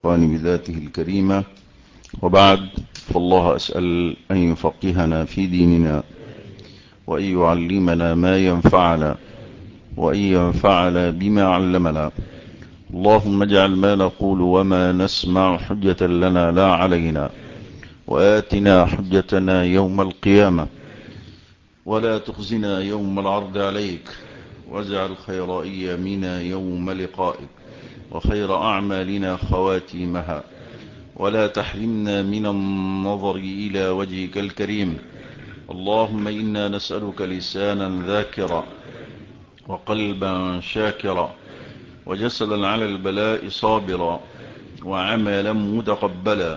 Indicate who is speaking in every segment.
Speaker 1: بذاته الكريمة، وبعد، فالله أسأل أن يفقهنا في ديننا، وأن يعلمنا ما ينفعنا، وأن ينفعنا بما علمنا. اللهم اجعل ما نقول وما نسمع حجة لنا لا علينا، وآتنا حجتنا يوم القيامة، ولا تخزنا يوم العرض عليك، واجعل خير أيامنا يوم لقائك، وخير أعمالنا خواتيمها، ولا تحرمنا من النظر إلى وجهك الكريم. اللهم إنا نسألك لسانا ذاكرا، وقلبا شاكرا، وجسدا على البلاء صابرا، وعملا متقبلا،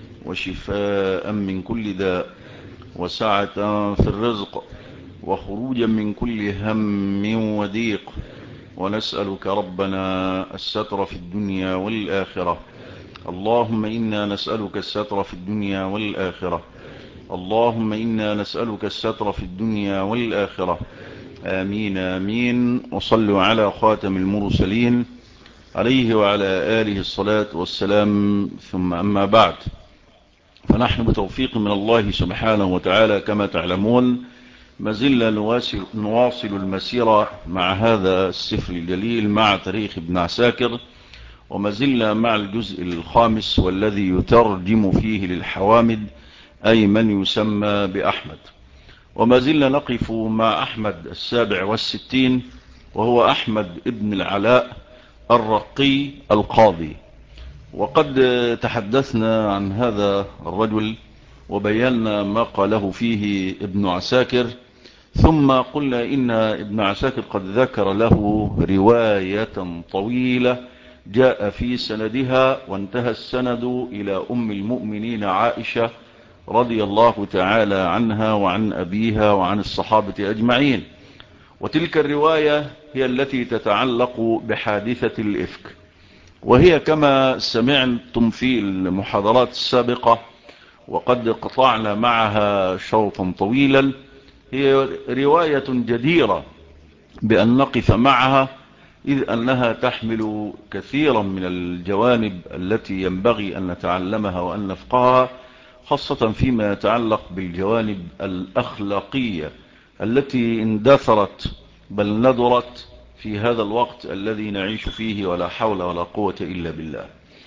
Speaker 1: وشفاء من كل داء، وسعة في الرزق، وخروجا من كل هم وضيق. ونسألك ربنا الستر في الدنيا والآخرة. اللهم إنا نسألك الستر في الدنيا والآخرة. اللهم إنا نسألك الستر في الدنيا والآخرة. آمين آمين. وصلوا على خاتم المرسلين عليه وعلى آله الصلاة والسلام. ثم أما بعد، فنحن بتوفيق من الله سبحانه وتعالى كما تعلمون ما زلنا نواصل المسيرة مع هذا السفر الجليل، مع تاريخ ابن عساكر، وما زلنا مع الجزء الخامس والذي يترجم فيه للحوامد، أي من يسمى بأحمد. وما زلنا نقف مع أحمد 67، وهو أحمد ابن العلاء الرقي القاضي. وقد تحدثنا عن هذا الرجل وبينا ما قاله فيه ابن عساكر، ثم قلنا إن ابن عساكر قد ذكر له رواية طويلة جاء في سندها، وانتهى السند إلى أم المؤمنين عائشة رضي الله تعالى عنها وعن أبيها وعن الصحابة أجمعين. وتلك الرواية هي التي تتعلق بحادثة الإفك، وهي كما سمعتم في المحاضرات السابقة وقد قطعنا معها شوطا طويلا، هي رواية جديرة بأن نقف معها، إذ أنها تحمل كثيرا من الجوانب التي ينبغي أن نتعلمها وأن نفقهها، خاصة فيما يتعلق بالجوانب الأخلاقية التي اندثرت بل ندرت في هذا الوقت الذي نعيش فيه، ولا حول ولا قوة إلا بالله.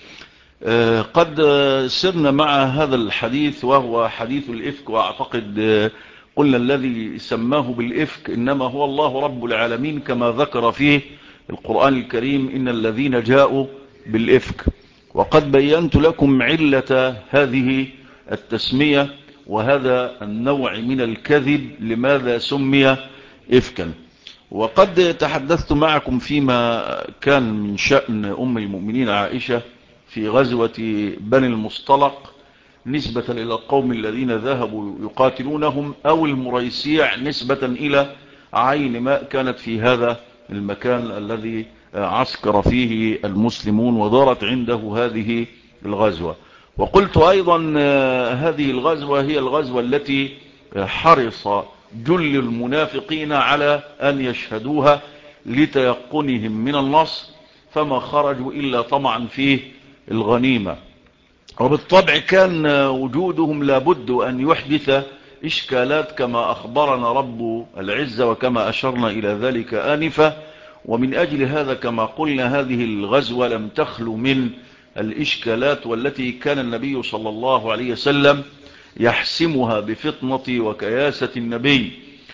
Speaker 1: قد سرنا مع هذا الحديث وهو حديث الإفك، وأعتقد قلنا الذي سماه بالإفك إنما هو الله رب العالمين، كما ذكر فيه القرآن الكريم إن الذين جاءوا بالإفك. وقد بينت لكم علة هذه التسمية وهذا النوع من الكذب لماذا سمي إفكا. وقد تحدثت معكم فيما كان من شأن أم المؤمنين عائشة في غزوة بني المصطلق نسبة إلى القوم الذين ذهبوا يقاتلونهم، أو المريسيع نسبة إلى عين ماء كانت في هذا المكان الذي عسكر فيه المسلمون ودارت عنده هذه الغزوة. وقلت أيضا هذه الغزوة هي الغزوة التي حرص جل المنافقين على أن يشهدوها لتيقنهم من النصر، فما خرجوا إلا طمعا في الغنيمة. وبالطبع كان وجودهم لابد أن يحدث إشكالات كما أخبرنا رب العزة وكما أشرنا إلى ذلك آنفة. ومن أجل هذا كما قلنا هذه الغزوة لم تخلو من الإشكالات، والتي كان النبي صلى الله عليه وسلم يحسمها بفطنة وكياسة النبي.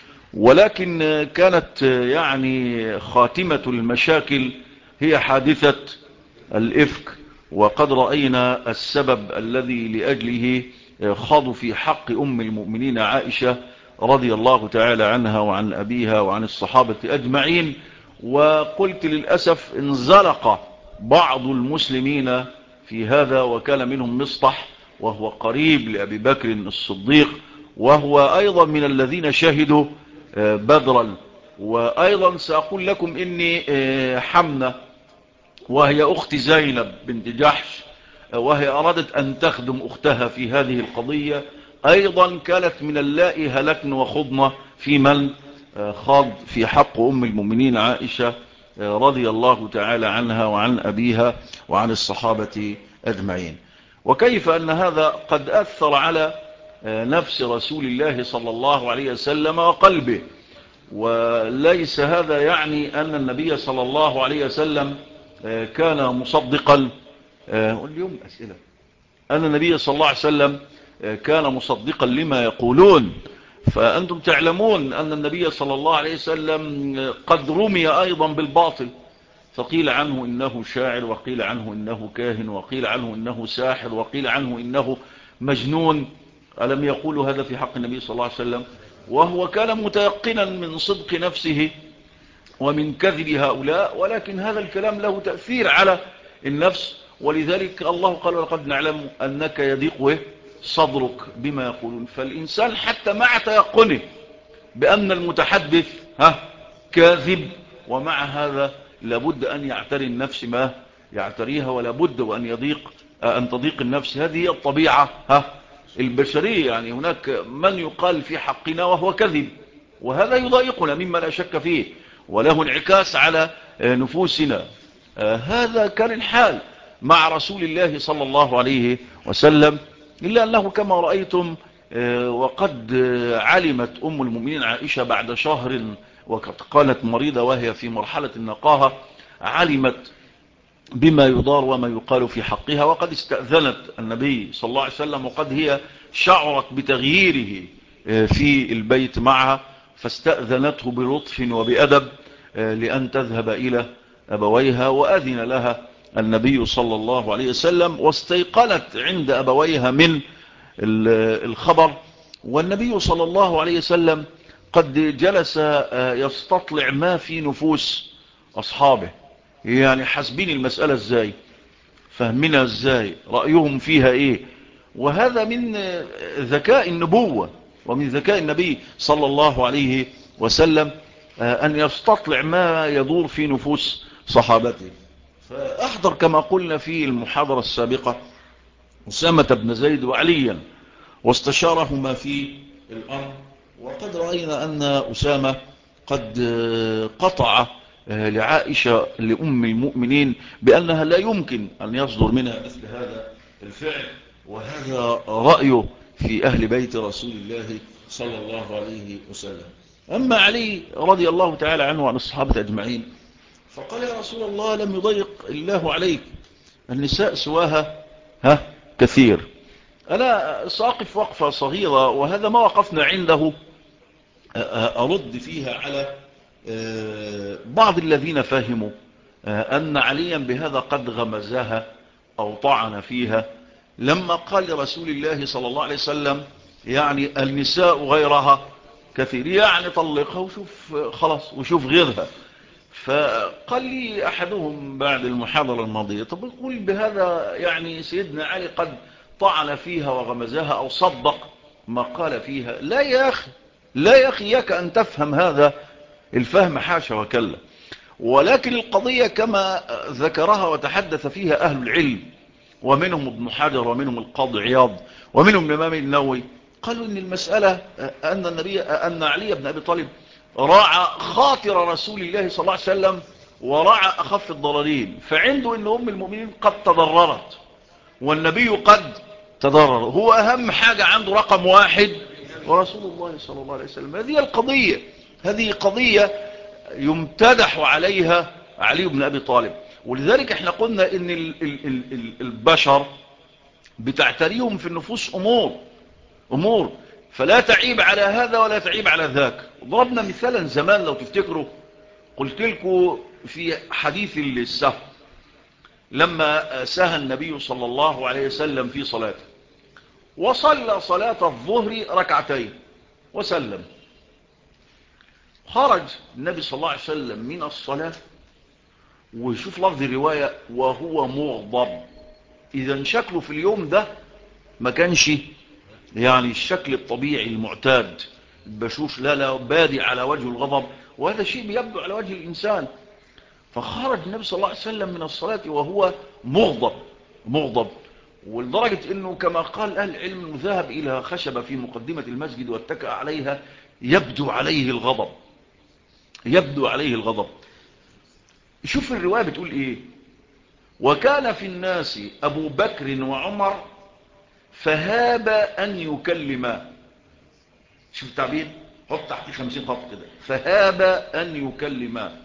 Speaker 1: ولكن كانت يعني خاتمة المشاكل هي حادثة الإفك، وقد رأينا السبب الذي لأجله خاضوا في حق أم المؤمنين عائشة رضي الله تعالى عنها وعن أبيها وعن الصحابة أجمعين. وقلت للأسف انزلق بعض المسلمين في هذا، وكان منهم مصطح وهو قريب لأبي بكر الصديق، وهو أيضا من الذين شهدوا بدرا. وأيضا سأقول لكم إني حمنة وهي أخت زينب بنت جحش، وهي أرادت أن تخدم أختها في هذه القضية، أيضا كانت من اللائي هلكن وخضن في من خاض في حق أم المؤمنين عائشة رضي الله تعالى عنها وعن أبيها وعن الصحابة أجمعين. وكيف أن هذا قد أثر على نفس رسول الله صلى الله عليه وسلم وقلبه. وليس هذا يعني أن النبي صلى الله عليه وسلم كان مصدقا، واليوم أسئلة، أن النبي صلى الله عليه وسلم كان مصدقا لما يقولون. فأنتم تعلمون أن النبي صلى الله عليه وسلم قد رمي أيضا بالباطل، فقيل عنه إنه شاعر، وقيل عنه إنه كاهن، وقيل عنه إنه ساحر، وقيل عنه إنه مجنون. ألم يقولوا هذا في حق النبي صلى الله عليه وسلم؟ وهو كان متيقنا من صدق نفسه ومن كذب هؤلاء، ولكن هذا الكلام له تأثير على النفس. ولذلك الله قال ولقد نعلم أنك يضيق صدرك بما يقولون. فالإنسان حتى مع تيقنه بأن المتحدث كاذب، ومع هذا لابد أن يعتري النفس ما يعتريها، ولابد أن تضيق النفس. هذه هي الطبيعة البشرية. يعني هناك من يقال في حقنا وهو كذب، وهذا يضايقنا مما لا شك فيه، وله انعكاس على نفوسنا. هذا كان الحال مع رسول الله صلى الله عليه وسلم، إلا أنه كما رأيتم وقد علمت أم المؤمنين عائشة بعد شهر، وقد كانت مريضة وهي في مرحلة النقاهة، علمت بما يضار وما يقال في حقها، وقد استأذنت النبي صلى الله عليه وسلم، وقد هي شعرت بتغييره في البيت معها، فاستأذنته بلطف وبأدب لأن تذهب إلى أبويها، وأذن لها النبي صلى الله عليه وسلم، واستيقنت عند أبويها من الخبر. والنبي صلى الله عليه وسلم قد جلس يستطلع ما في نفوس أصحابه، يعني حاسبين المسألة ازاي، فهمنا ازاي، رأيهم فيها ايه. وهذا من ذكاء النبوة ومن ذكاء النبي صلى الله عليه وسلم أن يستطلع ما يدور في نفوس صحابته. فأحضر كما قلنا في المحاضرة السابقة أسامة بن زيد وعليا، واستشارهما في الأمر، وقد رأينا أن أسامة قد قطع لعائشة لأم المؤمنين بأنها لا يمكن أن يصدر منها مثل هذا الفعل، وهذا رأيه في أهل بيت رسول الله صلى الله عليه وسلم. أما علي رضي الله تعالى عنه وعن الصحابة أجمعين فقال يا رسول الله لم يضيق الله عليك، النساء سواها كثير. أنا سأقف وقفة صغيرة، وهذا ما وقفنا عنده، أرد فيها على بعض الذين فهموا أن عليا بهذا قد غمزها أو طعن فيها لما قال لرسول الله صلى الله عليه وسلم يعني النساء غيرها كثير، يعني طلقها وشوف خلاص وشوف غيرها. فقال لي أحدهم بعد المحاضرة الماضية طب يقول بهذا يعني سيدنا علي قد طعن فيها وغمزها أو صدق ما قال فيها. لا يا أخي، لا يا أخي، ياك أن تفهم هذا الفهم، حاشا وكلا. ولكن القضية كما ذكرها وتحدث فيها أهل العلم، ومنهم ابن حجر ومنهم القاضي عياض ومنهم الإمام النووي، قالوا إن المسألة أن علي بن أبي طالب راعى خاطر رسول الله صلى الله عليه وسلم وراعى أخف الضررين، فعنده إن أم المؤمنين قد تضررت والنبي قد تضرر، هو أهم حاجة عنده رقم واحد ورسول الله صلى الله عليه وسلم. هذه القضية، هذه قضية يمتدح عليها علي بن أبي طالب. ولذلك احنا قلنا ان البشر بتعتريهم في النفوس امور فلا تعيب على هذا ولا تعيب على ذاك. ضربنا مثالا زمان لو تفتكروا، قلت لكم في حديث السهو لما سهى النبي صلى الله عليه وسلم في صلاته وصلى صلاة الظهر ركعتين وسلم، خرج النبي صلى الله عليه وسلم من الصلاة ويشوف لفظ الرواية وهو مغضب. إذا شكله في اليوم ده ما كانش يعني الشكل الطبيعي المعتاد، بشوف لا بادي على وجه الغضب، وهذا شيء بيبدو على وجه الإنسان. فخرج النبي صلى الله عليه وسلم من الصلاة وهو مغضب، ولدرجة انه كما قال اهل العلم ذهب الى خشبة في مقدمة المسجد واتكأ عليها يبدو عليه الغضب. شوف الرواية بتقول ايه، وكان في الناس أبو بكر وعمر فهاب أن يكلما. شوف التعبير، حط تحت 50 خط كده، فهاب أن يكلما.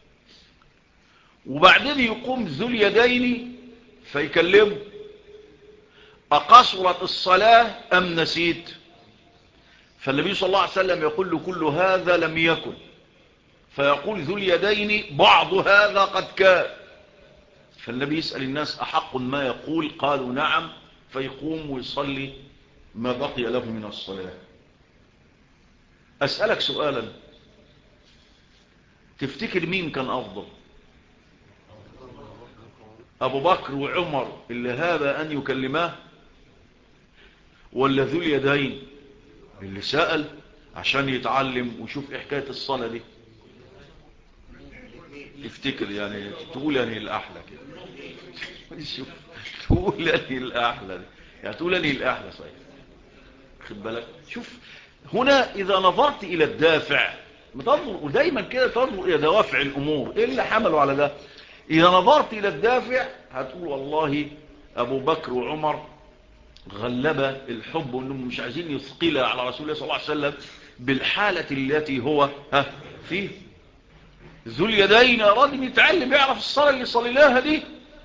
Speaker 1: وبعدين يقوم ذو اليدين فيكلمه: أقصرت الصلاة أم نسيت؟ فالنبي صلى الله عليه وسلم يقول له: كل هذا لم يكن. فيقول ذو اليدين: بعض هذا قد كان. فالنبي يسأل الناس: أحق ما يقول؟ قالوا: نعم. فيقوم ويصلي ما بقي له من الصلاة. أسألك سؤالا، تفتكر مين كان أفضل؟ أبو بكر وعمر اللي هذا أن يكلماه، ولا ذو اليدين اللي سأل عشان يتعلم ويشوف إيه حكاية الصلاة دي؟ تفتكر يعني تقول يعني الأحلى كده؟ شوف، تقول يعني الأحلى دي، يعني تقول يعني الأحلى صحيح. خد بالك، شوف هنا إذا نظرت إلى الدافع، ودايما كده تنظر إلى دوافع الأمور، إيه اللي حملوا على ده؟ إذا نظرت إلى الدافع هتقول والله أبو بكر وعمر غلب الحب، وأنهم مش عايزين يثقل على رسول الله صلى الله عليه وسلم بالحالة التي هو فيه. ذو اليدين أراد أن يتعلم يعرف الصلاة اللي صلي لها دي،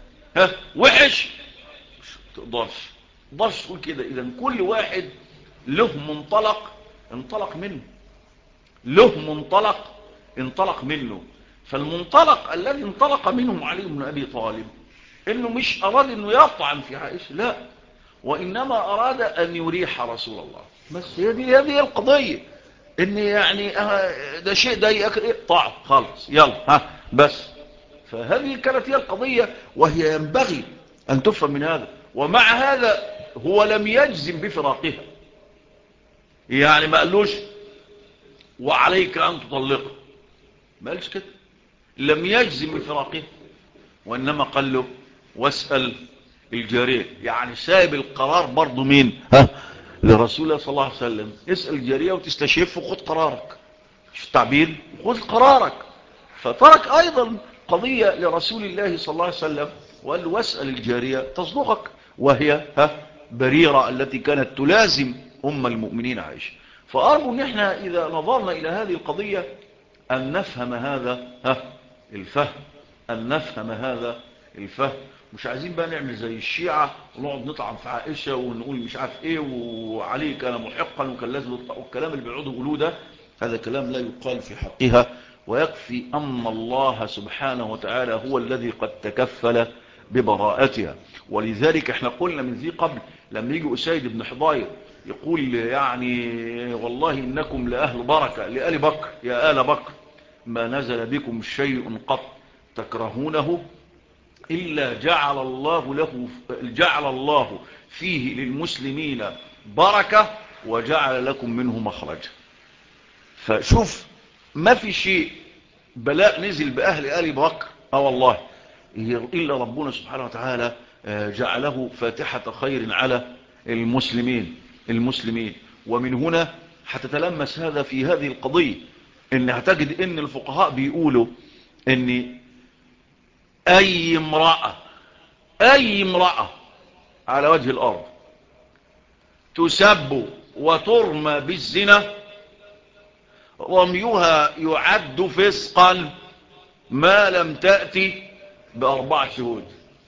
Speaker 1: وحش، تقدرش تقول كده. إذا كل واحد له منطلق انطلق منه، له منطلق انطلق منه. فالمنطلق الذي انطلق منه علي بن أبي طالب إنه مش أراد إنه يطعن في عائشة، لا، وإنما أراد أن يريح رسول الله. بس هذه القضية، إن يعني ده شيء ده يقطع خالص، يلا بس. فهذه كانت هي القضية، وهي ينبغي أن تفهم من هذا. ومع هذا هو لم يجزم بفراقها، يعني ما قالوش وعليك أن تطلقه، ما قالش كده، لم يجزم بفراقها، وإنما قال له واسأل الجارية. يعني سايب القرار برضو مين؟ لرسول الله صلى الله عليه وسلم. اسأل الجارية وتستشف وخذ قرارك. شو التعبير؟ خذ قرارك. فترك أيضا قضية لرسول الله صلى الله عليه وسلم وقال له واسأل الجارية تصدقك، وهي بريرة التي كانت تلازم أم المؤمنين عائشة. فأرجو أن احنا إذا نظرنا إلى هذه القضية أن نفهم هذا الفهم، أن نفهم هذا الفهم. مش عايزين بقى نعمل زي الشيعة ونقعد نطعن في عائشة ونقول مش عارف ايه وعلي كان محقا وكان لازم يطلع، والكلام اللي بيقعدوا يقولوه ده هذا كلام لا يقال في حقها. ويكفي أن الله سبحانه وتعالى هو الذي قد تكفل ببراءتها. ولذلك احنا قلنا من ذي قبل لما يجي أسيد بن حضير يقول يعني والله إنكم لأهل بركة لآل بكر، يا آل بكر ما نزل بكم شيء قط تكرهونه إلا جعل الله فيه للمسلمين بركة وجعل لكم منه مخرج. فشوف، ما في شيء بلاء نزل بأهل آل بكر والله إلا ربنا سبحانه وتعالى جعله فاتحة خير على المسلمين. ومن هنا هتتلمس هذا في هذه القضية، ان هتجد ان الفقهاء بيقولوا ان اي امرأة على وجه الارض تسب وترمى بالزنا رميها يعد فسقا ما لم تأتي بأربع شهود.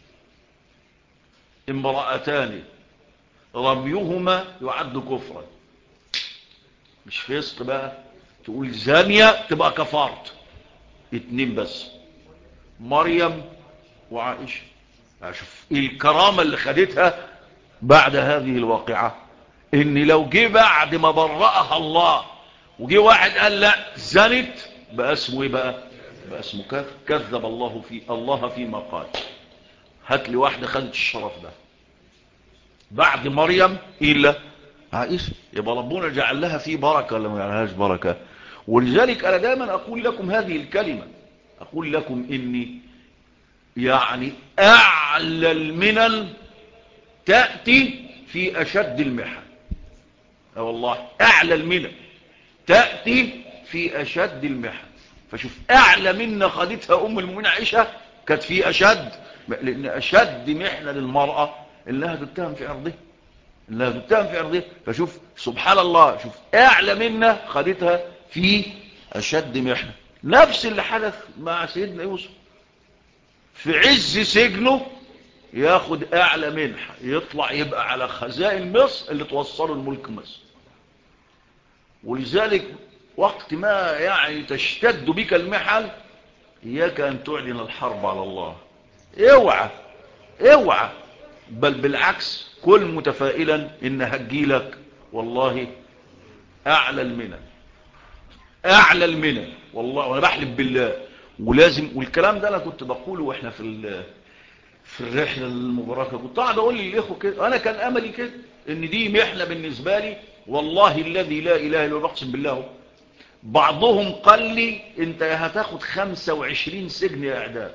Speaker 1: امرأتان رميهما يعد كفرا، مش فسق بقى تقول زانية تبقى كفرت. 2 بس، مريم وعائشة. شوف الكرامة اللي خدتها بعد هذه الواقعة، ان لو جه بعد ما برأها الله وجه واحد قال لا زنت بقى اسمه ايه بقى اسمه كذب الله فيما قال. هات لي واحدة خدت الشرف ده بعد مريم إلا عائشة، يبقى ربنا جعل لها فيه بركة ولا ما جعلهاش بركة؟ ولذلك أنا دائما أقول لكم هذه الكلمة، أقول لكم إني يعني أعلى المنن تأتي في أشد المحن. والله أعلى المنن تأتي في أشد المحن. فشوف أعلى منا خدتها أم المؤمنين عائشة كانت في أشد لان اشد محنة للمرأة انها تتهم في عرضها، انها تتهم في عرضها. فشوف سبحان الله، شوف اعلى منا خدتها في اشد محنة. نفس اللي حدث مع سيدنا يوسف في عز سجنه، ياخد اعلى منحة، يطلع يبقى على خزائن مصر اللي توصله الملك مصر. ولذلك وقت ما يعني تشتد بك المحن، اياك ان تعلن الحرب على الله، اوعى اوعى، بل بالعكس كل متفائلا ان هتجيلك والله اعلى المنن، اعلى المنن والله، وانا بحلف بالله. ولازم، والكلام ده انا كنت بقوله واحنا في الرحلة المباركة، كنت قاعد اقول للاخوة كده، انا كان املي كده ان دي محنة بالنسبة لي، والله الذي لا اله الا هو، بقسم بالله. بعضهم قال لي انت هتاخد 25 سجن يا اعدام،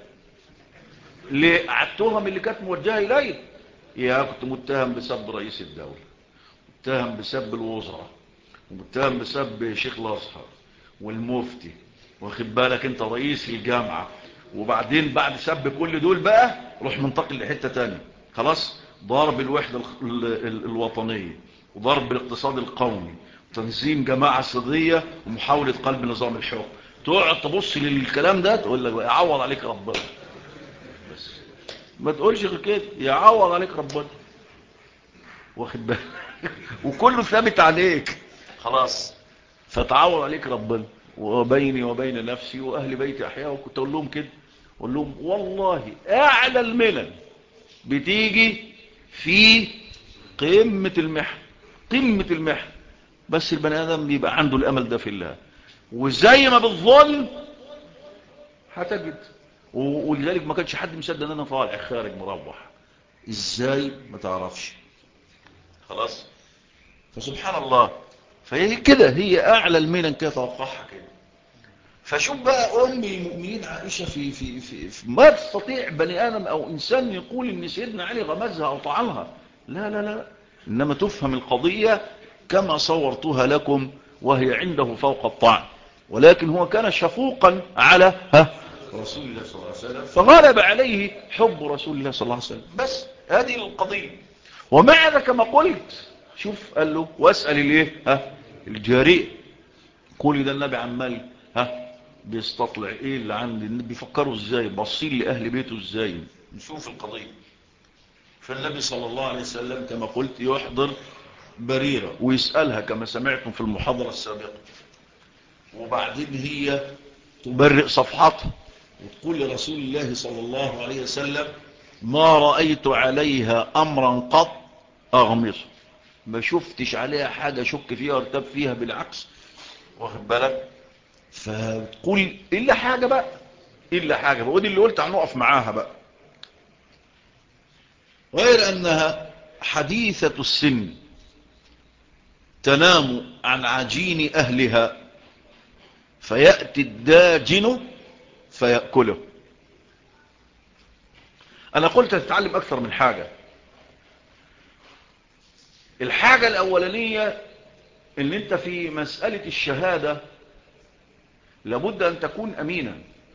Speaker 1: ليه؟ على التهم اللي كانت موجهة الي. يا كنت متهم بسب رئيس الدولة، متهم بسب الوزراء، ومتهم بسب شيخ الازهر والمفتي، واخد بالك انت رئيس الجامعة. وبعدين بعد سب كل دول بقى روح منتقل لحتة تانية، خلاص ضرب الوحدة الوطنية، وضرب الاقتصاد القومي، وتنظيم جماعة صدية، ومحاولة قلب نظام الحكم. تقعد تبص للكلام ده تقول لك يعوض عليك ربنا، بس ما تقولش غير كده، يعوض عليك ربنا، واخد بالك وكله ثابت عليك خلاص، فتعوض عليك ربنا. وبيني وبين نفسي واهل بيتي احياء، وكنت اقول لهم كده، اقول لهم والله اعلى الملل بتيجي في قمة المحن، قمة المحن. بس البني ادم بيبقى عنده الامل ده في الله، وزي ما بالظلم هتجد. ولذلك ما كانش حد مصدق ان انا طالع خارج مروح، ازاي ما تعرفش، خلاص. فسبحان الله، فهي كده، هي اعلى المنن كده، توقعها كده. فشوف بقى ام المؤمنين عائشة في ما تستطيع بني ادم او انسان يقول ان سيدنا علي غمزها او طعنها، لا لا لا، انما تفهم القضية كما صورتها لكم، وهي عنده فوق الطعن، ولكن هو كان شفوقا على رسول الله صلى الله عليه وسلم، فغلب عليه حب رسول الله صلى الله عليه وسلم. بس هذه القضية. ومع ذلك كما قلت، شوف قال له واسأل الايه الجارية. كل ده النبي عمال بيستطلع ايه اللي عند النبي، بيفكروا ازاي، باصين لاهل بيته ازاي. نشوف القضية. فالنبي صلى الله عليه وسلم كما قلت يحضر بريرة ويسألها كما سمعتم في المحاضرة السابقة، وبعدين هي تبرئ صفحتها وتقول لرسول الله صلى الله عليه وسلم ما رأيت عليها أمرا قط أغمصه، ما شفتش عليها حاجة شك فيها وارتب فيها، بالعكس، واخد بالك. فتقول إلا حاجة بقى، إلا حاجة بقى، ودي اللي قلت هنقف معاها بقى، غير أنها حديثة السن تنام عن عجين أهلها فيأتي الداجن فيأكله. أنا قلت تتعلم أكثر من حاجة. الحاجة الأولانية ان انت في مسألة الشهادة لابد ان تكون امينا.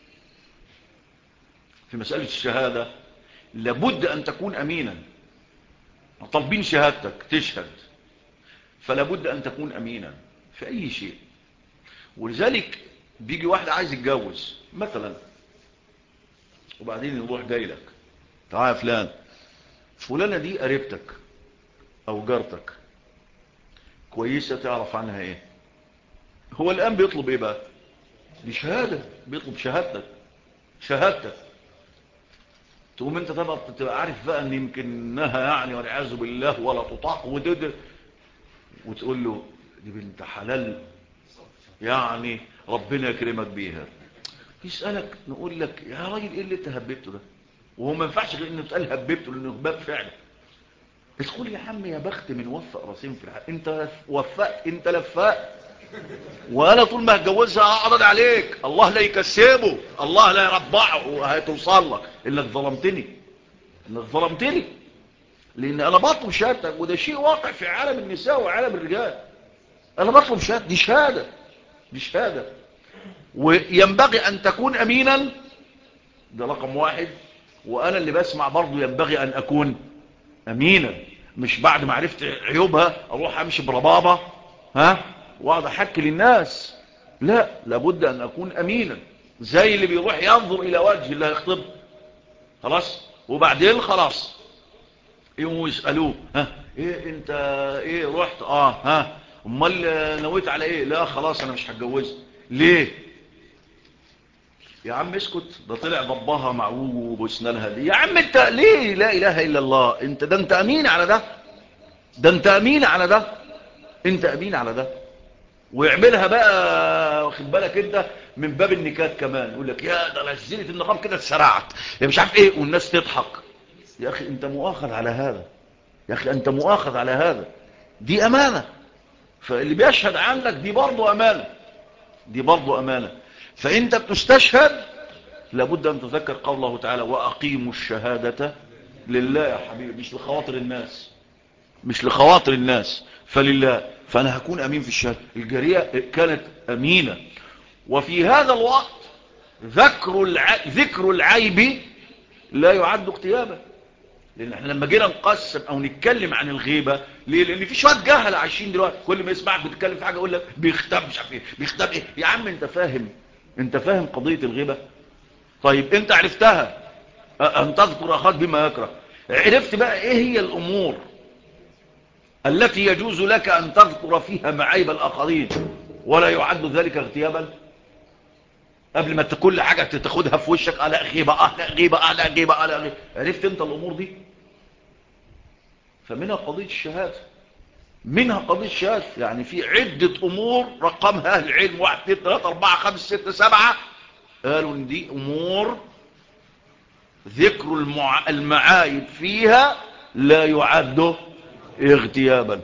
Speaker 1: في مسألة الشهادة لابد ان تكون امينا، طالبين شهادتك تشهد، فلابد ان تكون امينا في اي شيء. ولذلك بيجي واحد عايز يتجوز مثلا، وبعدين يروح جاي لك تعال فلان، فلانة دي قريبتك او جارتك كويسة، تعرف عنها ايه؟ هو الان بيطلب ايه بقى؟ دي شهادة، بيطلب شهادتك، شهادتك. تقوم انت طبعا تبقى عارف بقى ان يمكنها يعني والعياذ بالله ولا تطاق، وتقول له دي بنت حلال يعني ربنا يكرمك بيها. يسألك نقول لك يا راجل ايه اللي انت هببته ده؟ وهو ما ينفعش غير انه تقال هببته لانه هباب فعلا. تقول يا عم يا بخت من وفق راسين في الحق، انت وفقت، انت لفقت، وانا طول ما هتجوزها هقعد عليك، الله لا يكسبه، الله لا يربعه، وهتوصل لك انك ظلمتني، انك ظلمتني، لان انا بطلب شهادتك، وده شيء واقع في عالم النساء وعالم الرجال. انا بطلب شهادة، دي شهادة، دي شهادة. وينبغي ان تكون امينا، ده رقم واحد.
Speaker 2: وانا اللي بسمع برضو ينبغي ان اكون امينا، مش بعد ما عرفت عيوبها اروح امشي بربابة واقعد احكي للناس. لا، لابد ان اكون امينا، زي اللي بيروح ينظر الى وجه اللي هيخطب خلاص، وبعدين خلاص يقوموا يسألوه ايه انت ايه رحت امال نويت على ايه؟ لا خلاص انا مش هتجوزها. ليه يا عم؟ اسكت، ده طلع ضبها معوج وبسنانها دي. يا عم انت ليه؟ لا اله الا الله. انت امين على ده، انت امين على ده، انت امين على ده. ويعملها بقى واخد بالك انت من باب النكات كمان، يقول لك يا ده نزلت النقاب كده اتسرعت يا مش عارف ايه، والناس تضحك. يا اخي انت مؤاخذ على هذا، يا اخي انت مؤاخذ على هذا. دي امانة، فاللي بيشهد عنك دي برضو امانة، دي برضو امانة. فانت بتستشهد لابد ان تذكر قول الله تعالى واقيموا الشهادة لله يا حبيبي، مش لخواطر الناس، مش لخواطر الناس، فلله. فانا هكون امين في الشهادة. الجارية كانت امينة. وفي هذا الوقت ذكر العيب لا يعد اغتيابا. لان احنا لما جينا نقسم او نتكلم عن الغيبة، ليه؟ لان في شوية جهل عايشين دلوقتي، كل ما يسمعك بتتكلم في حاجة يقول لك بيختب مش عارف ايه، بيختب ايه. يا عم انت فاهم، انت فاهم قضية الغيبة؟ طيب انت عرفتها، ان تذكر اخاك بما يكره. عرفت بقى ايه هي الامور التي يجوز لك ان تذكر فيها معايب الاخرين ولا يعد ذلك اغتيابا؟ قبل ما كل حاجة تاخدها في وشك، لا غيبة لا غيبة لا غيبة لا غيبة. عرفت انت الامور دي؟ فمنها قضية الشهادة، منها قضية الشهادة. يعني في عدة امور رقمها اهل العلم 1 2 3 4 5 6 7، قالوا ان دي امور ذكر المعايب فيها لا يعد اغتيابا.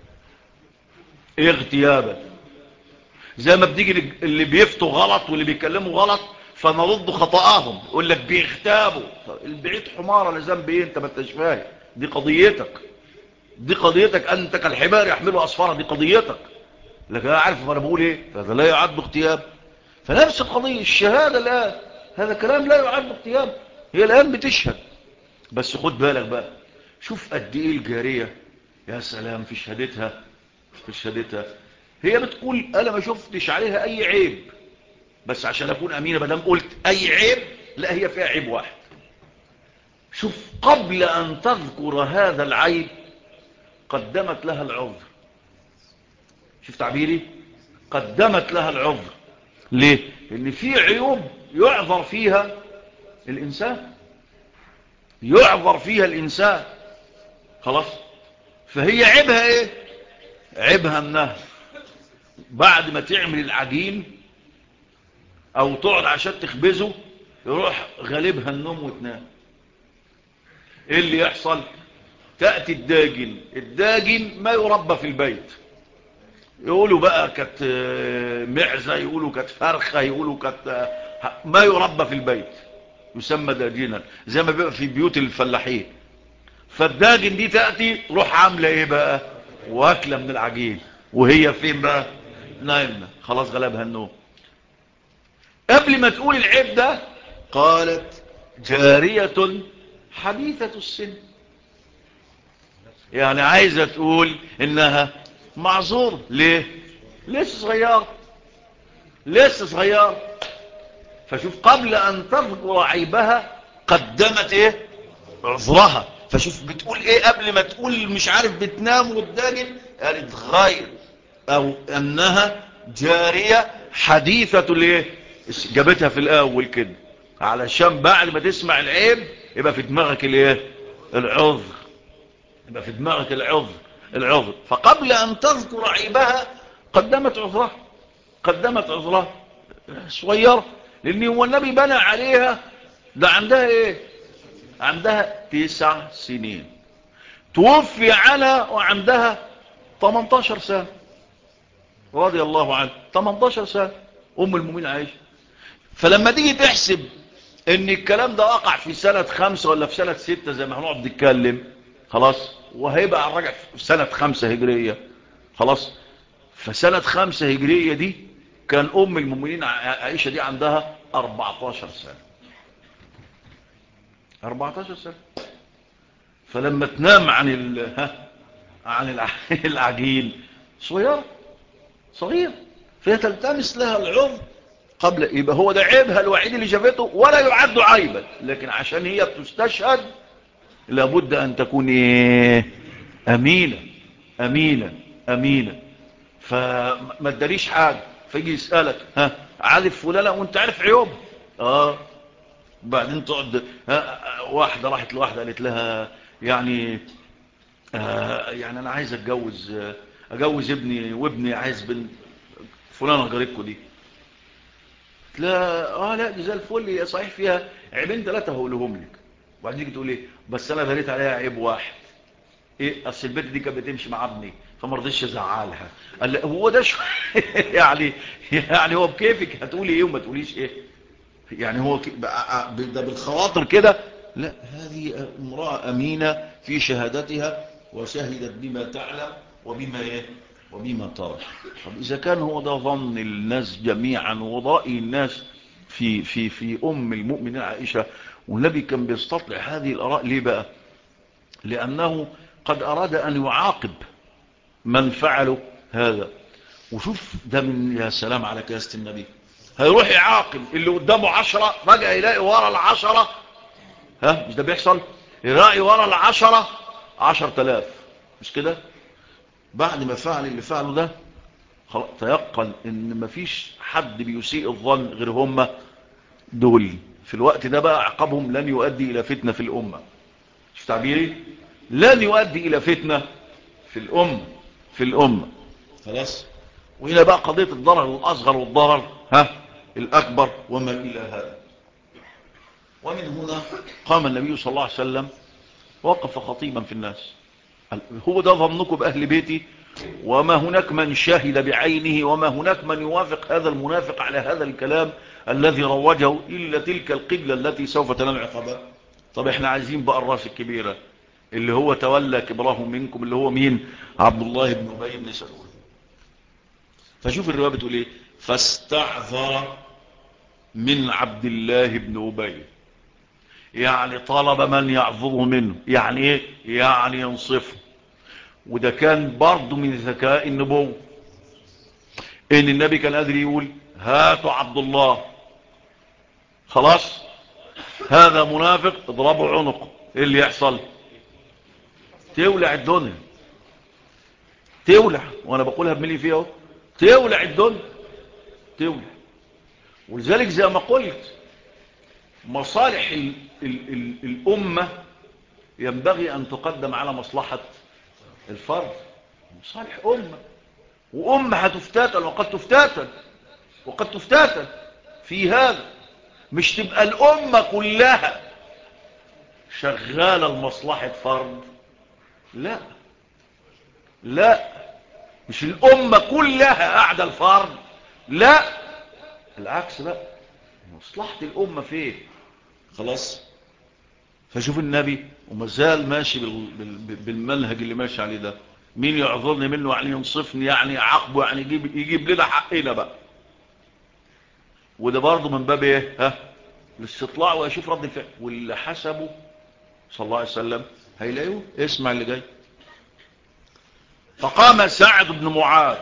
Speaker 2: اغتيابا زي ما بتيجي اللي بيفتوا غلط واللي بيكلموا غلط فنرد خطأهم، يقول لك بيغتابوا. البعيد حمارة لذنب ايه؟ انت ما انتش فاهم. دي قضيتك، دي قضيتك، انت كالحمار يحملوا اصفارا، دي قضيتك. لكن انا عارف انا بقول ايه، فهذا لا يعد اغتياب. فنفس القضية الشهادة الان، هذا كلام لا يعد اغتياب. هي الان بتشهد، بس خد بالك بقى، شوف قد ايه الجارية، يا سلام في شهادتها، في شهادتها. هي بتقول انا ما شفتش عليها اي عيب، بس عشان اكون امينة مدام قلت اي عيب، لا هي فيها عيب واحد. شوف، قبل ان تذكر هذا العيب قدمت لها العذر. شوف تعبيري، قدمت لها العذر. ليه؟ لان في عيوب يعذر فيها الانسان، يعذر فيها الانسان خلاص. فهي عيبها ايه؟ عيبها انها بعد ما تعمل العجين او تقعد عشان تخبزه يروح غالبها النوم وتنام. ايه اللي يحصل؟ تأتي الداجن ما يربى في البيت، يقولوا بقى كانت معزة، يقولوا كانت فرخة، يقولوا كانت ما يربى في البيت، يسمى داجنا زي ما بيبقى في بيوت الفلاحين. فالداجن دي تأتي تروح عاملة ايه بقى؟ واكلة من العجين، وهي فين بقى؟ نايمة خلاص، غلبها النوم. قبل ما تقول العيب ده قالت جارية حديثة السن، يعني عايزة تقول انها معذور. ليه؟ لسه صغير، لسه صغير. فشوف، قبل ان تذكر عيبها قدمت ايه؟ عذرها. فشوف بتقول ايه قبل ما تقول مش عارف بتنام والداجن، قالت غير او انها جارية حديثة الايه، جابتها في الاول كده علشان بعد ما تسمع العيب يبقى في دماغك الايه؟ العذر، يبقى في دماغك العذر. فقبل ان تذكر عيبها قدمت عذرها، قدمت عذرها. صغيرة، لان هو النبي بنى عليها ده عندها ايه؟ عندها 9 سنين، توفي عنها وعندها 18 سنة رضي الله عنه. 18 سنة ام المؤمنين عائشة. فلما تيجي تحسب ان الكلام ده وقع في سنة 5 ولا في سنة 6 زي ما هنقعد نتكلم خلاص، وهيبقى الرجع في سنة 5 هجرية خلاص. فسنة 5 هجرية دي كان ام المؤمنين عائشة دي عندها 14 سنة، 14 سنة. فلما تنام عن العجين صغير فهي تلتمس لها العمر قبل، يبقى هو ده عيبها الوحيد اللي شافته ولا يعد عيبا، لكن عشان هي بتستشهد لابد ان تكون امينة امينة امينة. فما تداريش حاجة، فيجي يسألك عارف فلانة وانت عارف عيوب. بعدين تقعد واحدة راحت لواحدة قالت لها يعني يعني انا عايز اجوز ابني، وابني عايز بنت فلانة جارتكو دي. لا لا دي زي الفل، هي صحيح فيها عيبين 3 هقولهم لك. وبعدين تيجي تقول ايه بس انا دريت عليها عيب واحد، ايه اصل البنت دي كانت بتمشي مع ابني فما رضيتش ازعلها. قال لا هو ده يعني هو بكيفك هتقولي ايه وما تقوليش ايه، يعني هو ده بالخواطر كده. لا هذه امرأة امينة في شهادتها وشهدت بما تعلم وبما ترى. طب اذا كان هو ده ظن الناس جميعا ورأي الناس في ام المؤمنين عائشة، والنبي كان بيستطلع هذه الاراء ليه بقى؟ لانه قد اراد ان يعاقب من فعلوا هذا. وشوف ده من يا سلام على كاسة النبي، هيروح يعاقب اللي قدامه 10 فجأة يلاقي ورا ال10 مش ده بيحصل، يلاقي ورا ال10 10,000 مش كده؟ بعد ما فعل اللي فعله ده خلاص تيقن ان مفيش حد بيسيء الظن غير هم دول. في الوقت ده بقى عقابهم لن يؤدي الى فتنة في الامة. شوف تعبيري، لن يؤدي الى فتنة في الامة خلاص. وهنا بقى قضية الضرر الاصغر والضرر الاكبر وما الى هذا. ومن هنا قام النبي صلى الله عليه وسلم وقف خطيبا في الناس، هو ده ظنكم بأهل بيتي، وما هناك من شهد بعينه وما هناك من يوافق هذا المنافق على هذا الكلام الذي روجه إلا تلك القبلة التي سوف تنال عقبها. طب احنا عايزين بقى الراس الكبيرة اللي هو تولى كبرهم منكم، اللي هو مين؟ عبد الله بن أبي بن سلول. فشوف الرواية بتقول ايه، فاستعذر من عبد الله بن أبي، يعني طلب من يعذره منه، يعني ايه؟ يعني ينصفه. وده كان برضه من ذكاء النبوة ان النبي كان قادر يقول هاتوا عبد الله، خلاص هذا منافق اضربوا عنقه، ايه اللي يحصل؟ تولع الدنيا، تولع. وانا بقولها بملي فيها اهو، تولع الدنيا تولع. ولذلك زي ما قلت مصالح الامة ينبغي ان تقدم على مصلحة الفرد. مصالح امة، وامة هتفتاتن وقد تفتاتن في هذا. مش تبقى الامة كلها شغالة لمصلحة فرد، لا مش الامة كلها قاعدة الفرد، لا العكس بقى، مصلحة الامة فين؟ خلاص. فشوف النبي ومازال ماشي بالمنهج اللي ماشي عليه ده، مين يعذرني منه يعني ينصفني يعني يعاقبه يعني يجيب لنا حقنا بقى. وده برضه من باب ايه؟ الاستطلاع ويشوف رد الفعل. واللي حسبه صلى الله عليه وسلم هيلاقيه. اسمع اللي جاي. فقام سعد بن معاذ،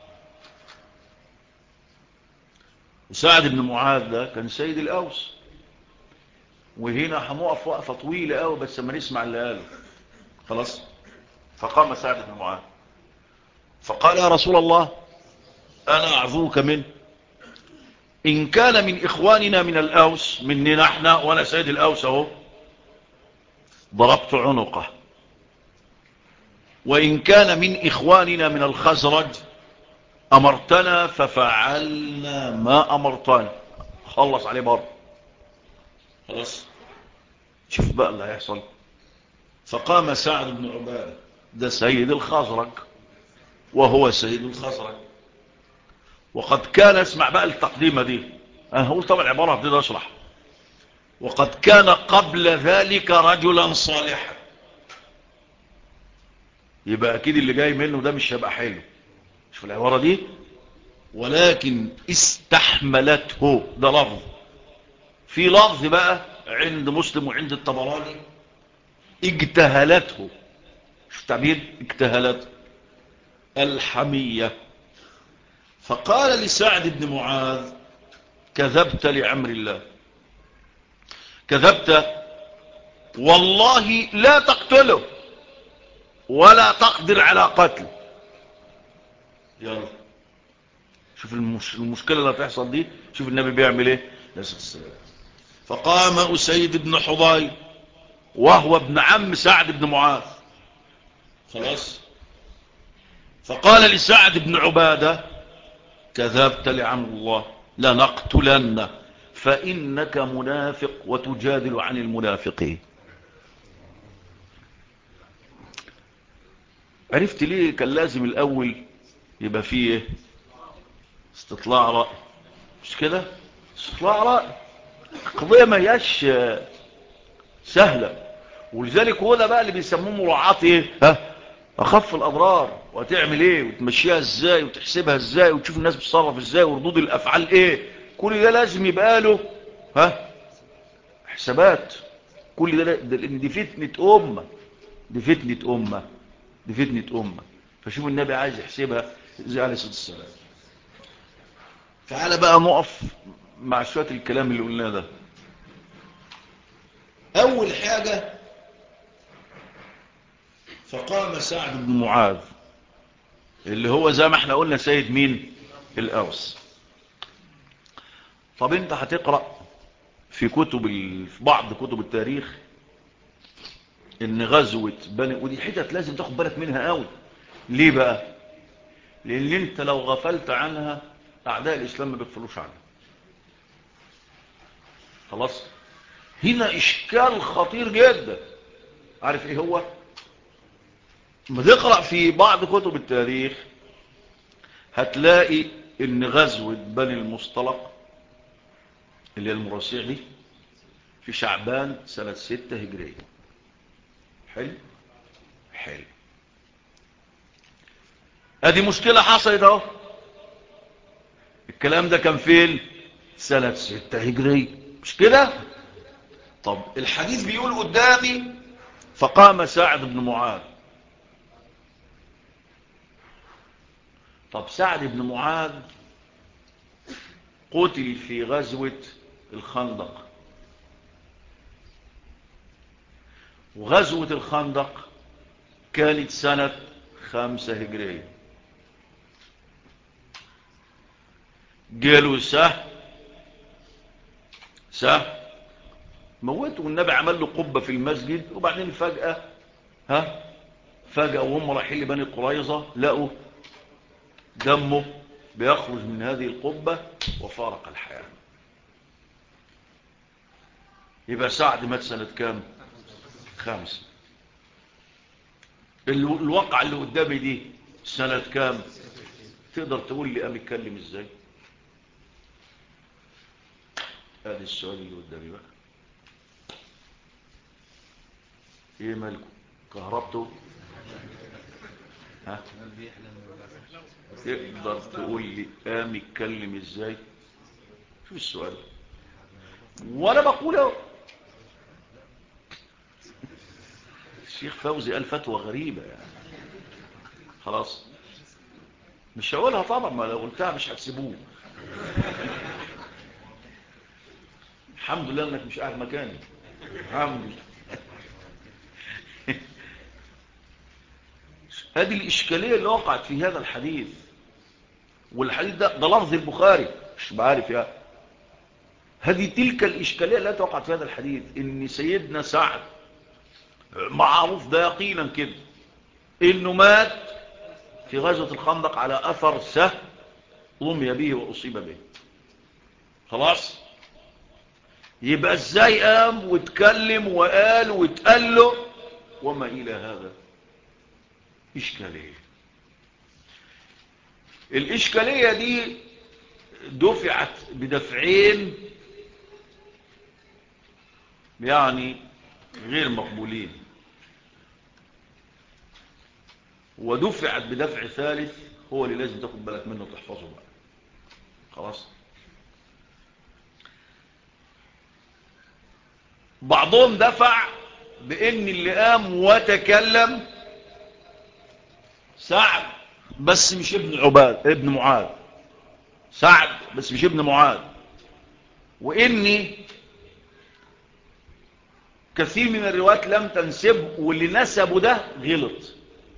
Speaker 2: وسعد بن معاذ ده كان سيد الأوس. وهنا هنقف وقفة طويلة قوي بس ما نسمع اللي قاله خلاص. فقام سعد بن معاذ فقال يا رسول الله أنا أعذرك منه، إن كان من إخواننا من الأوس مننا احنا وأنا سيد الأوس اهو ضربت عنقه، وإن كان من إخواننا من الخزرج أمرتنا ففعلنا ما أمرتنا. خلص عليه برضه خلاص. شوف بقى اللي هيحصل. فقام سعد بن عبادة ده سيد الخزرج وهو سيد الخزرج، وقد كان، اسمع بقى التقديمة دي، أنا هقول طبعا العبارة هبتدي أشرح. وقد كان قبل ذلك رجلا صالحا، يبقى أكيد اللي جاي منه ده مش هيبقى حلو. شوف العبارة دي، ولكن استحملته، ده لفظ. في لفظ بقى عند مسلم وعند الطبراني اجتهلته، شو تعبير اجتهلته الحمية، فقال لسعد بن معاذ كذبت لعمر الله، كذبت والله لا تقتله ولا تقدر على قتله. يلا شوف المشكلة اللي هتحصل دي، شوف النبي بيعمل ايه. فقام أسيد بن حضير وهو ابن عم سعد بن معاذ، خلاص، فقال لسعد بن عبادة كذبت لعمر الله لنقتلن فإنك منافق وتجادل عن المنافقين. عرفت ليه كان لازم الأول يبقى فيه استطلاع رأي؟ مش كده؟ استطلاع رأي قضية ما هياش سهلة، ولذلك هو ده بقى اللي بيسموه مراعاة ايه؟ اخف الاضرار، وهتعمل ايه وتمشيها ازاي وتحسبها ازاي وتشوف الناس بتصرف ازاي وردود الافعال ايه، كل ده لازم يبقى له حسابات. كل ده لان دي فتنة امة، دي فتنة امة، دي فتنة امة. فشوف النبي عايز يحسبها ازاي عليه الصلاة والسلام. تعالى بقى نقف مع شوية الكلام اللي قلناه ده. اول حاجة فقام سعد بن معاذ اللي هو زي ما احنا قلنا سيد مين؟ الأوس. طب انت هتقرأ في في بعض كتب التاريخ ان غزوة بني، ودي حتت لازم تاخد بالك منها قوي. ليه بقى؟ لان انت لو غفلت عنها اعداء الاسلام ما بيغفلوش عنها. خلاص، هنا اشكال خطير جدا. عارف ايه هو؟ ما تقرأ في بعض كتب التاريخ هتلاقي ان غزوة بني المصطلق اللي هي المراسيع دي في شعبان سنة 6 هجرية. حلو حلو، ادي مشكلة حصلت اهو. الكلام ده كان فين؟ سنة 6 هجرية، مش كده؟ طب الحديث بيقول قدامي فقام سعد بن معاذ. طب سعد بن معاذ قتل في غزوة الخندق، وغزوة الخندق كانت سنة 5 هجرية. جاله سهم موته، والنبي عمل له قبة في المسجد، وبعدين فجأة فجأة وهم رايحين لبني قريظة لقوا دمه بيخرج من هذه القبة وفارق الحياة. يبقى سعد مات سنة كام؟ 5. الواقع اللي قدامي دي سنة كام؟ تقدر تقول لي قام يتكلم ازاي؟ هذا السؤال اللي قدامي بقى. ايه مالكم؟ كهربته؟ تقدر تقول لي قام يتكلم ازاي؟ شو السؤال؟ وانا بقول اهو الشيخ فوزي قال فتوى غريبة يعني. خلاص مش هقولها طبعا، ما لو قلتها مش هتسيبوه. الحمد لله انك مش قاعد مكاني، الحمد لله. هذه الإشكالية اللي وقعت في هذا الحديث، والحديث ده لفظ البخاري مش بعارف يعني. هذه تلك الإشكالية التي وقعت في هذا الحديث، إن سيدنا سعد معروف ده يقينا كده إنه مات في غزوة الخندق على أثر سهم رمي به وأصيب به. خلاص، يبقى ازاي قام واتكلم وقال واتقال له وما إلى هذا؟ إشكالية. الإشكالية دي دفعت بدفعين يعني غير مقبولين، ودفعت بدفع ثالث هو اللي لازم تاخد بالك منه وتحفظه بقى. خلاص، بعضهم دفع بان اللي قام وتكلم سعد بس مش ابن عباد ابن معاذ، سعد بس مش ابن معاذ، واني كثير من الروايات لم تنسبه واللي نسبه ده غلط،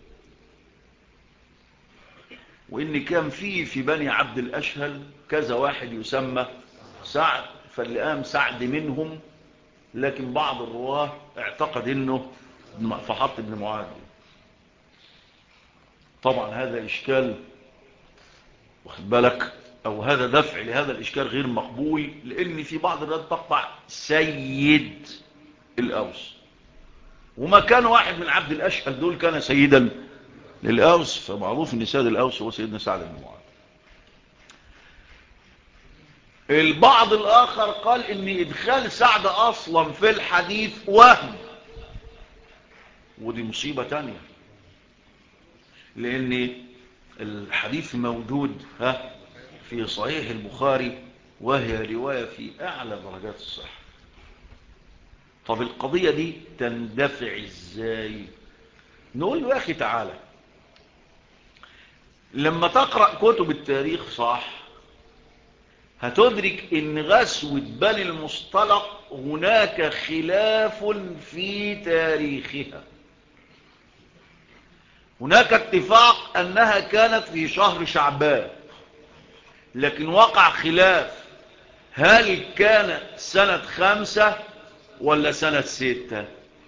Speaker 2: وان كان في بني عبد الاشهل كذا واحد يسمى سعد، فاللي قام سعد منهم، لكن بعض الرواه اعتقد انه فحط ابن معاذ. طبعا هذا اشكال، واخد بالك، او هذا دفع لهذا الاشكال غير مقبول، لان في بعض الروايات تقطع سيد الاوس، وما كان واحد من عبد الاشهل دول كان سيدا للاوس، فمعروف ان سيد الاوس هو سيدنا سعد بن معاذ. البعض الاخر قال ان ادخال سعد اصلا في الحديث وهم، ودي مصيبة تانية، لان الحديث موجود في صحيح البخاري، وهي رواية في اعلى درجات الصحة. طب القضية دي تندفع ازاي؟ نقول له يا اخي تعالى، لما تقرأ كتب التاريخ صح هتدرك ان غزوة بني المصطلق هناك خلاف في تاريخها. هناك اتفاق انها كانت في شهر شعبان، لكن وقع خلاف، هل كانت سنة 5 ولا سنة 6؟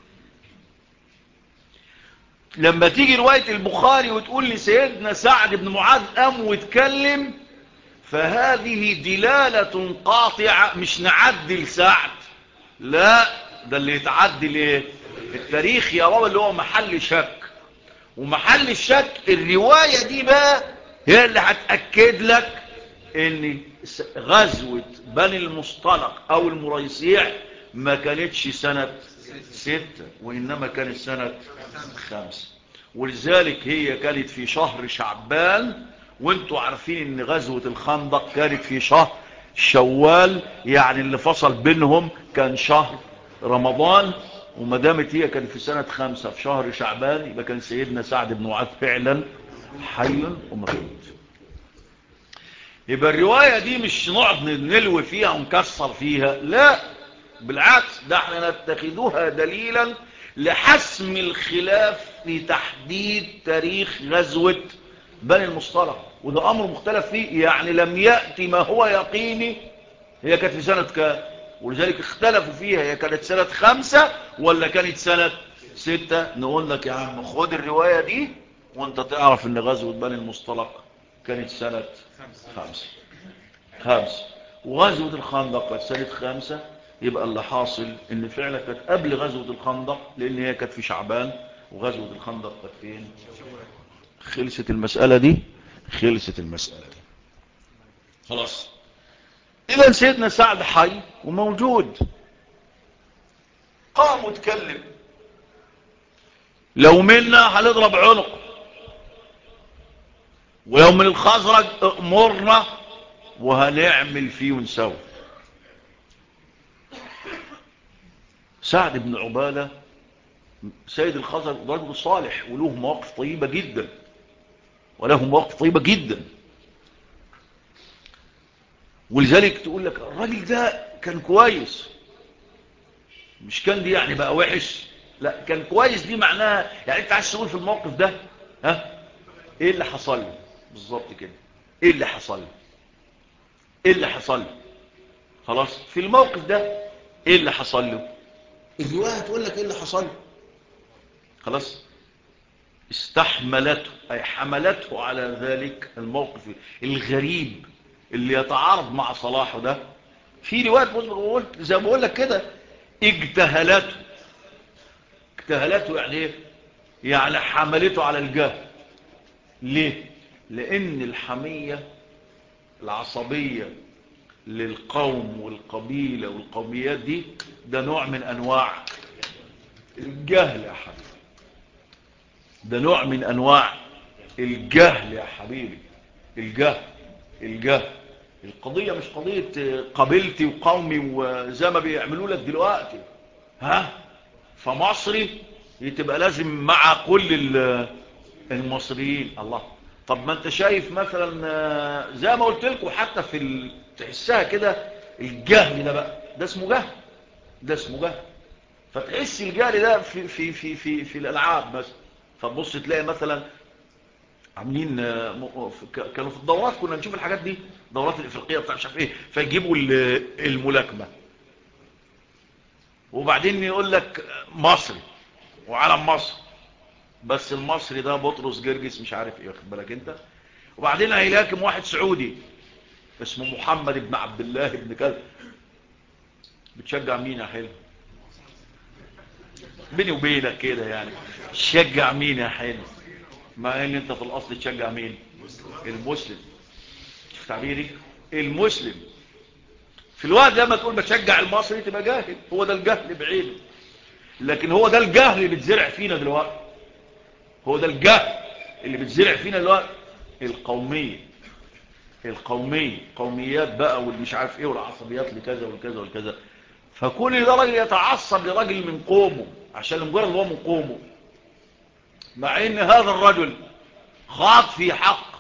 Speaker 2: لما تيجي رواية البخاري وتقول لي سيدنا سعد بن معاذ قام واتكلم، فهذه دلالة قاطعة، مش نعدل سعد، لا، ده اللي يتعدل ايه؟ التاريخ يا رب، اللي هو محل شك، ومحل الشك الرواية دي بقى هي اللي هتأكد لك ان غزوة بني المصطلق او المريسيع ما كانتش سنة 6 وانما كانت سنة 5، ولذلك هي كانت في شهر شعبان، وانتوا عارفين ان غزوة الخندق كانت في شهر شوال، يعني اللي فصل بينهم كان شهر رمضان، وما دامت هي كانت في سنة 5 في شهر شعبان، يبقى كان سيدنا سعد بن معاذ فعلا حي وموجود. يبقى الرواية دي مش نقعد نلوي فيها ونكسر فيها، لا بالعكس، ده احنا نتخذوها دليلا لحسم الخلاف في تحديد تاريخ غزوة بني المصطلق، وده امر مختلف فيه، يعني لم يأتي ما هو يقيني هي كانت في سنة كام، ولذلك اختلفوا فيها هي كانت سنة 5 ولا كانت سنة 6. نقول لك يا عم خد الرواية دي وانت تعرف ان غزوة بني المصطلق كانت سنة 5، وغزوة الخندق كانت سنة 5، يبقى اللي حاصل ان فعلا كانت قبل غزوة الخندق، لان هي كانت في شعبان، وغزوة الخندق كانت فين؟ خلصت المسألة دي، خلصت المسألة دي خلاص. إذا سيدنا سعد حي وموجود، قام وتكلم، لو منا هنضرب عنق، ولو من الخزرج امرنا وهنعمل فيه ونسوي. سعد بن عبادة سيد الخزرج رجل صالح وله مواقف طيبة جدا، وله مواقف طيبة جدا، ولذلك تقول لك الراجل ده كان كويس، مش كان دي يعني بقى وحش، لا كان كويس، دي معناها يعني انت عايز تقول في الموقف ده ايه اللي حصل له بالظبط كده، ايه اللي حصل له، ايه اللي حصل له، خلاص في الموقف ده ايه اللي حصل له، الرواية هتقول لك ايه اللي حصل له، خلاص. استحملته اي حملته على ذلك الموقف الغريب اللي يتعارض مع صلاحه ده. في رواية بقول زي ما بقول لك كده اجتهلته، اجتهلته يعني ايه؟ يعني حملته على الجهل. ليه؟ لان الحمية العصبية للقوم والقبيلة والقوميات دي ده نوع من انواع الجهل يا حبيبي، ده نوع من انواع الجهل يا حبيبي، الجهل. القضية مش قضية قبيلتي وقومي وزي ما بيعملوا لك دلوقتي، فمصري تبقى لازم مع كل المصريين. الله، طب ما انت شايف مثلا زي ما قلت لكم حتى في تحسها كده الجهل ده بقى، ده اسمه جهل، ده اسمه جهل. فتحس الجهل ده في الالعاب مثلا. فتبص تلاقي مثلا عاملين كانوا في الدورات كنا نشوف الحاجات دي، دورات الافريقيه بتاع مش عارف ايه، فيجيبوا الملاكمه، وبعدين يقول لك مصري وعلم مصر، بس المصري ده بطرس جرجس مش عارف ايه، واخد بالك انت. وبعدين هيلاكم واحد سعودي اسمه محمد بن عبد الله بن كذا. بتشجع مين يا حلو؟ بيني وبينك كده يعني، تشجع مين يا حلو؟ مع ان انت في الاصل تشجع مين؟ المسلم. شوف تعبيري، المسلم. في الوقت لما تقول بشجع المصري تبقى جاهل، هو ده الجهل بعينه. لكن هو ده الجهل اللي بتزرع فينا دلوقتي، هو ده الجهل اللي بتزرع فينا دلوقتي. القومية قوميات بقى والمش عارف ايه والعصبيات لكذا والكذا والكذا. فكل ده راجل يتعصب لراجل من قومه عشان مجرد هو من قومه، مع ان هذا الرجل خاض في حق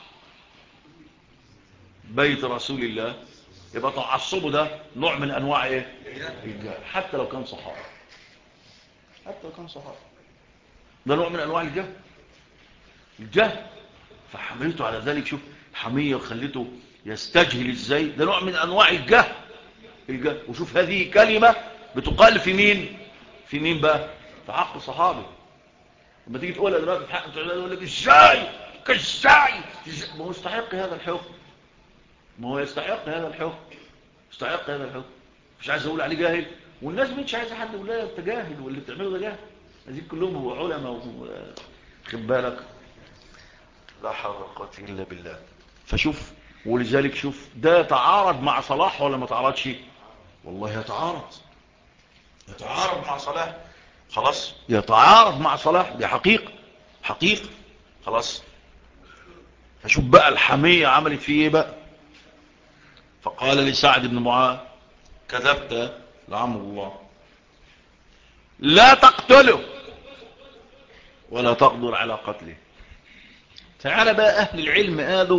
Speaker 2: بيت رسول الله. يبقى تعصبه ده نوع من انواع ايه؟ الجهل، حتى لو كان صحابي، حتى لو كان صحابي، ده نوع من انواع الجهل. فحملته على ذلك، شوف حمية وخلته يستجهل ازاي، ده نوع من انواع الجهل. وشوف هذه كلمة بتقال في مين بقى؟ في حق صحابي. لما تيجي تقولها دلوقتي في حق يقول لك ازاي ما هو يستحق هذا الحكم، ما هو يستحق هذا الحكم، يستحق هذا الحكم. مش عايز اقول عليه جاهل، والناس مش عايزه حد يقول لها انت جاهل واللي بتعمله ده جاهل. هذه كلهم هو علماء، خد بالك. لا حول ولا قوه الا بالله. فشوف، ولذلك شوف ده يتعارض مع صلاح ولا ما تعارضش؟ والله يتعارض مع صلاح، خلاص يتعارض مع صلاح، دي حقيقة خلاص. فشوف بقى الحمية عملت فيه ايه بقى. فقال لسعد بن معاذ كذبت لعمر الله، لا تقتله ولا تقدر على قتله. تعالى بقى اهل العلم قالوا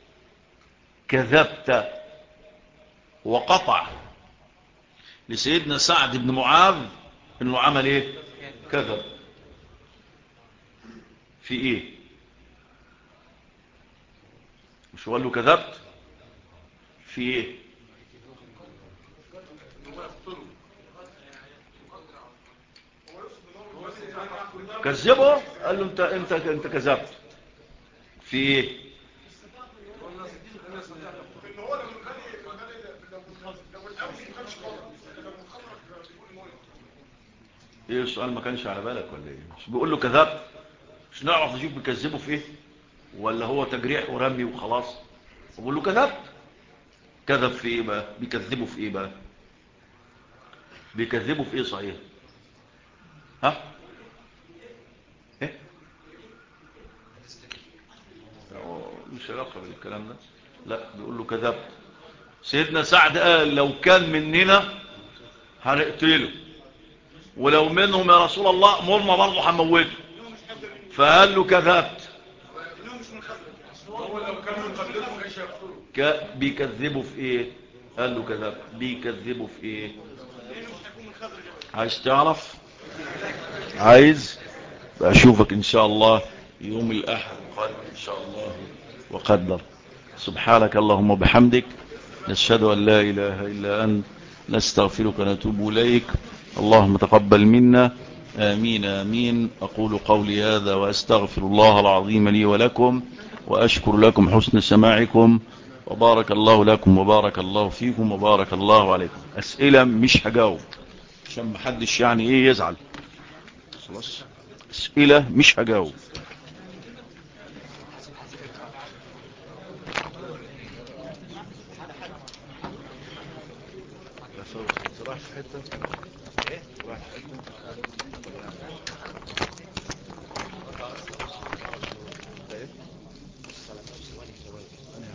Speaker 2: كذبت وقطع لسيدنا سعد بن معاذ انه عمل ايه؟ كذب في ايه؟ مش هو قال له كذبت في ايه؟ كذبه، قال له انت كذبت في ايه؟ ايه السؤال؟ ما كانش على بالك ولا ايه؟ مش بيقول له كذبت؟ مش نعرف نشوف بيكذبه في ايه، ولا هو تجريح ورمي وخلاص؟ بيقول له كذبت. كذب في ايه بقى؟ بيكذبه في ايه بقى؟ بيكذبه في ايه صحيح؟ ها؟ ايه؟ مش علاقه بالكلام ده. لا، بيقول له كذبت. سيدنا سعد قال لو كان مننا هنقتله، ولو منهم يا رسول الله مرنا برضه هنموته. فقال له كذبت. بيكذبوا في ايه؟ قال له كذبت. بيكذبوا في ايه؟ عايز تعرف؟ عايز؟ بقى اشوفك ان شاء الله يوم الاحد القادم ان شاء الله وقدر. سبحانك اللهم وبحمدك، نشهد ان لا اله الا انت، نستغفرك ونتوب اليك. اللهم تقبل منا، آمين آمين. أقول قولي هذا وأستغفر الله العظيم لي ولكم، وأشكر لكم حسن سماعكم، وبارك الله لكم وبارك الله فيكم وبارك الله عليكم. أسئلة مش هجاوب عشان محدش يعني إيه يزعل، خلاص. أسئلة مش هجاوب. راح في حتة ايه؟ راح في حتة